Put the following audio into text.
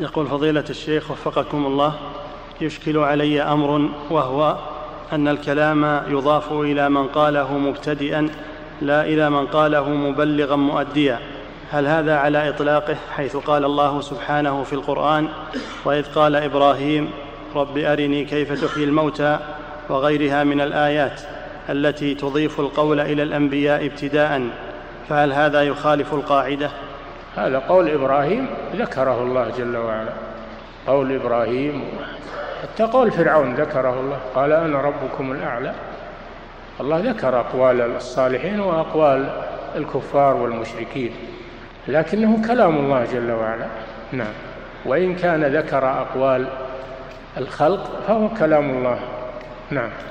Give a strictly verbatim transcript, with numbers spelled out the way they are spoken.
يقول فضيلة الشيخ وفقكم الله، يشكل علي أمر، وهو أن الكلام يضاف إلى من قاله مبتدئا لا إلى من قاله مبلغا مؤديا، هل هذا على إطلاقه، حيث قال الله سبحانه في القرآن: وإذ قال إبراهيم رب أرني كيف تحيي الموتى، وغيرها من الآيات التي تضيف القول إلى الأنبياء ابتداء، فهل هذا يخالف القاعدة؟ هذا قول إبراهيم ذكره الله جل وعلا، قول إبراهيم، حتى قول فرعون ذكره الله، قال أنا ربكم الأعلى. الله ذكر أقوال الصالحين وأقوال الكفار والمشركين، لكنه كلام الله جل وعلا. نعم، وإن كان ذكر أقوال الخلق فهو كلام الله. نعم.